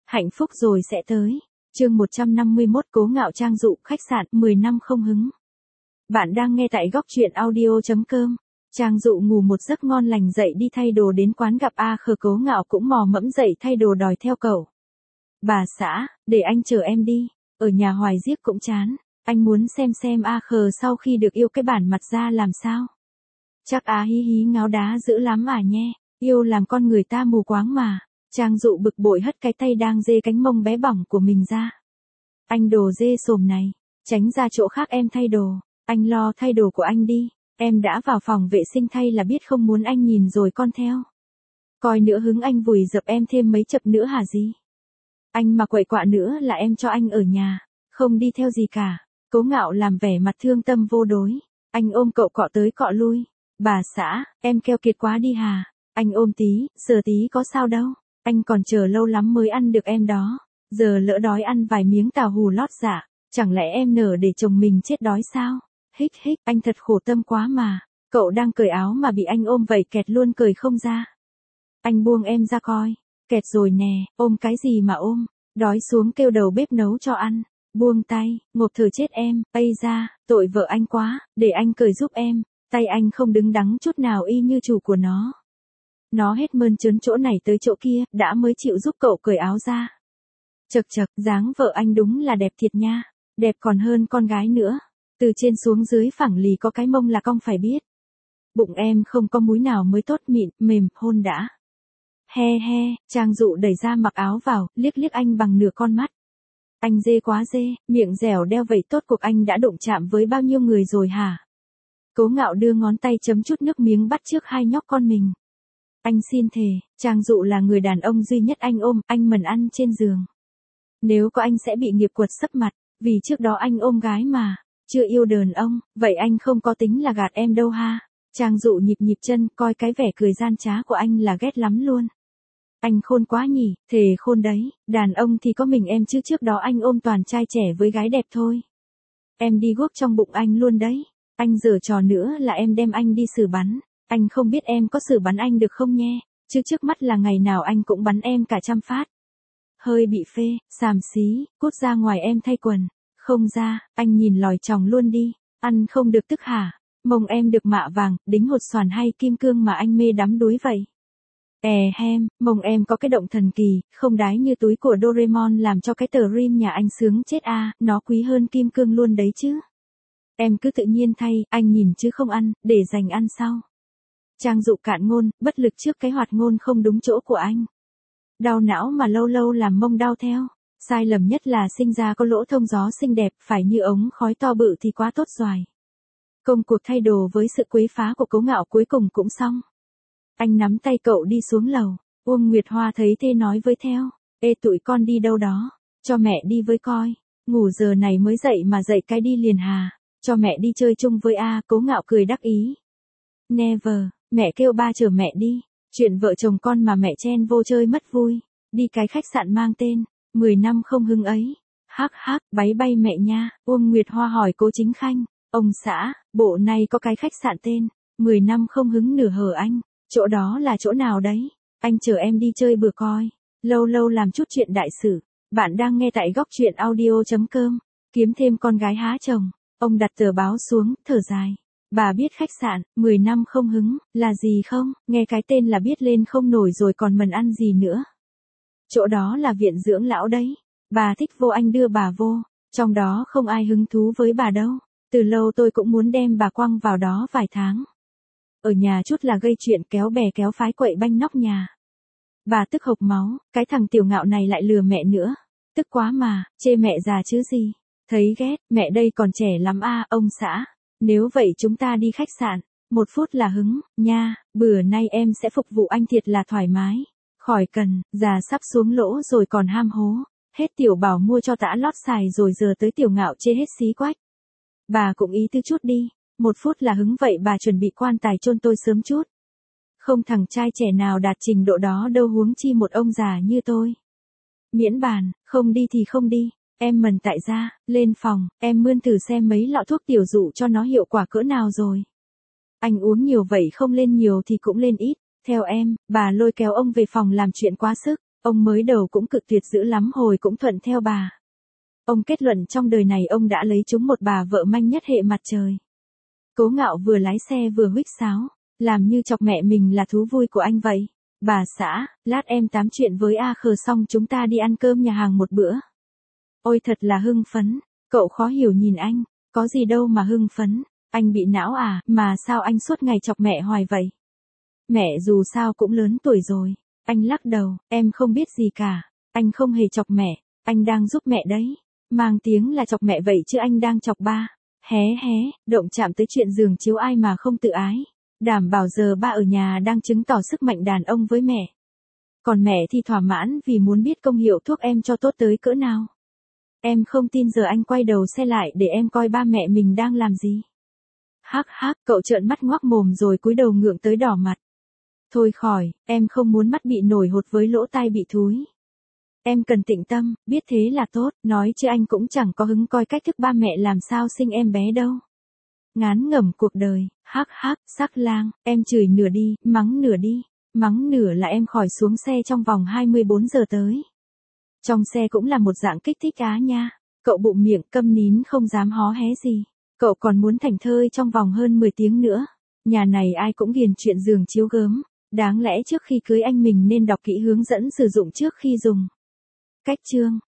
Hạnh phúc rồi sẽ tới. Chương 151 Cố Ngạo Trang Dụ khách sạn 10 năm không hứng. Bạn đang nghe tại góc truyện audio.com. Trang Dụ ngủ một giấc ngon lành dậy đi thay đồ đến quán gặp A Khờ. Cố Ngạo cũng mò mẫm dậy thay đồ đòi theo cậu. Bà xã, để anh chở em đi, ở nhà hoài giết cũng chán, anh muốn xem A Khờ sau khi được yêu cái bản mặt ra làm sao. Chắc á hí hí ngáo đá dữ lắm à nhé, yêu làm con người ta mù quáng mà. Trang Dụ bực bội hất cái tay đang dê cánh mông bé bỏng của mình ra. Anh đồ dê sồm này, tránh ra chỗ khác em thay đồ, anh lo thay đồ của anh đi, em đã vào phòng vệ sinh thay là biết không muốn anh nhìn rồi con theo. Coi nữa hứng anh vùi dập em thêm mấy chập nữa hả gì? Anh mà quậy quạ nữa là em cho anh ở nhà, không đi theo gì cả. Cố Ngạo làm vẻ mặt thương tâm vô đối, anh ôm cậu cọ tới cọ lui. Bà xã, em keo kiệt quá đi hà, anh ôm tí, sờ tí có sao đâu. Anh còn chờ lâu lắm mới ăn được em đó, giờ lỡ đói ăn vài miếng tàu hù lót dạ, chẳng lẽ em nở để chồng mình chết đói sao? Hích hích, anh thật khổ tâm quá mà, cậu đang cởi áo mà bị anh ôm vậy kẹt luôn cởi không ra. Anh buông em ra coi, kẹt rồi nè, ôm cái gì mà ôm, đói xuống kêu đầu bếp nấu cho ăn, buông tay, ngộp thở chết em, ây ra, tội vợ anh quá, để anh cởi giúp em, tay anh không đứng đắn chút nào y như chủ của nó. Nó hết mơn trớn chỗ này tới chỗ kia, đã mới chịu giúp cậu cởi áo ra. Chật chật, dáng vợ anh đúng là đẹp thiệt nha, đẹp còn hơn con gái nữa. Từ trên xuống dưới phẳng lì có cái mông là cong phải biết. Bụng em không có múi nào mới tốt, mịn, mềm, hôn đã. He he, Trang Dụ đẩy ra mặc áo vào, liếc liếc anh bằng nửa con mắt. Anh dê quá dê, miệng dẻo đeo vậy tốt cuộc anh đã đụng chạm với bao nhiêu người rồi hả? Cố Ngạo đưa ngón tay chấm chút nước miếng bắt trước hai nhóc con mình. Anh xin thề, Trang Dụ là người đàn ông duy nhất anh ôm, anh mần ăn trên giường. Nếu có anh sẽ bị nghiệp quật sấp mặt, vì trước đó anh ôm gái mà, chưa yêu đàn ông, vậy anh không có tính là gạt em đâu ha. Trang Dụ nhịp nhịp chân, coi cái vẻ cười gian trá của anh là ghét lắm luôn. Anh khôn quá nhỉ, thề khôn đấy, đàn ông thì có mình em chứ trước đó anh ôm toàn trai trẻ với gái đẹp thôi. Em đi guốc trong bụng anh luôn đấy, anh giở trò nữa là em đem anh đi xử bắn. Anh không biết em có xử bắn anh được không nhé, chứ trước mắt là ngày nào anh cũng bắn em cả 100 phát. Hơi bị phê, xàm xí, cút ra ngoài em thay quần. Không ra, anh nhìn lòi chòng luôn đi, ăn không được tức hả, mông em được mạ vàng, đính hột xoàn hay kim cương mà anh mê đắm đuối vậy. Hem, mông em có cái động thần kỳ, không đái như túi của Doraemon làm cho cái tờ rim nhà anh sướng chết à, nó quý hơn kim cương luôn đấy chứ. Em cứ tự nhiên thay, anh nhìn chứ không ăn, để dành ăn sau. Trang Dụ cạn ngôn, bất lực trước cái hoạt ngôn không đúng chỗ của anh. Đau não mà lâu lâu làm mông đau theo. Sai lầm nhất là sinh ra có lỗ thông gió xinh đẹp, phải như ống khói to bự thì quá tốt rồi. Công cuộc thay đồ với sự quấy phá của Cố Ngạo cuối cùng cũng xong. Anh nắm tay cậu đi xuống lầu, Uông Nguyệt Hoa thấy thế nói với theo. Ê tụi con đi đâu đó, cho mẹ đi với coi, ngủ giờ này mới dậy mà dậy cái đi liền hà, cho mẹ đi chơi chung với A. Cố Ngạo cười đắc ý. Never. Mẹ kêu ba chở mẹ đi, chuyện vợ chồng con mà mẹ chen vô chơi mất vui, đi cái khách sạn mang tên, 10 năm không hứng ấy, hắc hắc, báy bay mẹ nha. Uông Nguyệt Hoa hỏi Cố Chính Khanh, ông xã, bộ này có cái khách sạn tên, 10 năm không hứng nửa hở anh, chỗ đó là chỗ nào đấy, anh chở em đi chơi bữa coi, lâu lâu làm chút chuyện đại sự. Bạn đang nghe tại góc truyện audio.com, kiếm thêm con gái há chồng, ông đặt tờ báo xuống, thở dài. Bà biết khách sạn, 10 năm không hứng, là gì không? Nghe cái tên là biết lên không nổi rồi còn mần ăn gì nữa. Chỗ đó là viện dưỡng lão đấy. Bà thích vô anh đưa bà vô, trong đó không ai hứng thú với bà đâu. Từ lâu tôi cũng muốn đem bà quăng vào đó vài tháng. Ở nhà chút là gây chuyện kéo bè kéo phái quậy banh nóc nhà. Bà tức hộc máu, cái thằng Tiểu Ngạo này lại lừa mẹ nữa. Tức quá mà, chê mẹ già chứ gì. Thấy ghét, mẹ đây còn trẻ lắm à, ông xã. Nếu vậy chúng ta đi khách sạn, 1 phút là hứng, nha, bữa nay em sẽ phục vụ anh thiệt là thoải mái. Khỏi cần, già sắp xuống lỗ rồi còn ham hố. Hết Tiểu Bảo mua cho tã lót xài rồi giờ tới Tiểu Ngạo chê hết xí quách. Bà cũng ý tư chút đi, 1 phút là hứng vậy bà chuẩn bị quan tài chôn tôi sớm chút. Không thằng trai trẻ nào đạt trình độ đó đâu huống chi một ông già như tôi. Miễn bàn, không đi thì không đi. Em mần tại gia, lên phòng, em mươn thử xem mấy lọ thuốc tiểu dụ cho nó hiệu quả cỡ nào rồi. Anh uống nhiều vậy không lên nhiều thì cũng lên ít, theo em, bà lôi kéo ông về phòng làm chuyện quá sức. Ông mới đầu cũng cực tuyệt dữ lắm hồi cũng thuận theo bà. Ông kết luận trong đời này ông đã lấy trúng một bà vợ manh nhất hệ mặt trời. Cố Ngạo vừa lái xe vừa huýt sáo, làm như chọc mẹ mình là thú vui của anh vậy. Bà xã, lát em tám chuyện với A Khờ xong chúng ta đi ăn cơm nhà hàng một bữa. Ôi thật là hưng phấn, cậu khó hiểu nhìn anh, có gì đâu mà hưng phấn, anh bị não à, mà sao anh suốt ngày chọc mẹ hoài vậy? Mẹ dù sao cũng lớn tuổi rồi, anh lắc đầu, em không biết gì cả, anh không hề chọc mẹ, anh đang giúp mẹ đấy, mang tiếng là chọc mẹ vậy chứ anh đang chọc ba. Hé hé, động chạm tới chuyện giường chiếu ai mà không tự ái. Đảm bảo giờ ba ở nhà đang chứng tỏ sức mạnh đàn ông với mẹ. Còn mẹ thì thỏa mãn vì muốn biết công hiệu thuốc em cho tốt tới cỡ nào. Em không tin giờ anh quay đầu xe lại để em coi ba mẹ mình đang làm gì. Hắc hắc, cậu trợn mắt ngoác mồm rồi cúi đầu ngượng tới đỏ mặt. Thôi khỏi, em không muốn mắt bị nổi hột với lỗ tai bị thúi. Em cần tĩnh tâm, biết thế là tốt, nói chứ anh cũng chẳng có hứng coi cách thức ba mẹ làm sao sinh em bé đâu. Ngán ngẩm cuộc đời, hắc hắc, sắc lang, em chửi nửa đi, mắng nửa là em khỏi xuống xe trong vòng 24 giờ tới. Trong xe cũng là một dạng kích thích á nha, cậu bụng miệng câm nín không dám hó hé gì, cậu còn muốn thảnh thơi trong vòng hơn 10 tiếng nữa. Nhà này ai cũng ghiền chuyện giường chiếu gớm, đáng lẽ trước khi cưới anh mình nên đọc kỹ hướng dẫn sử dụng trước khi dùng. Cách chương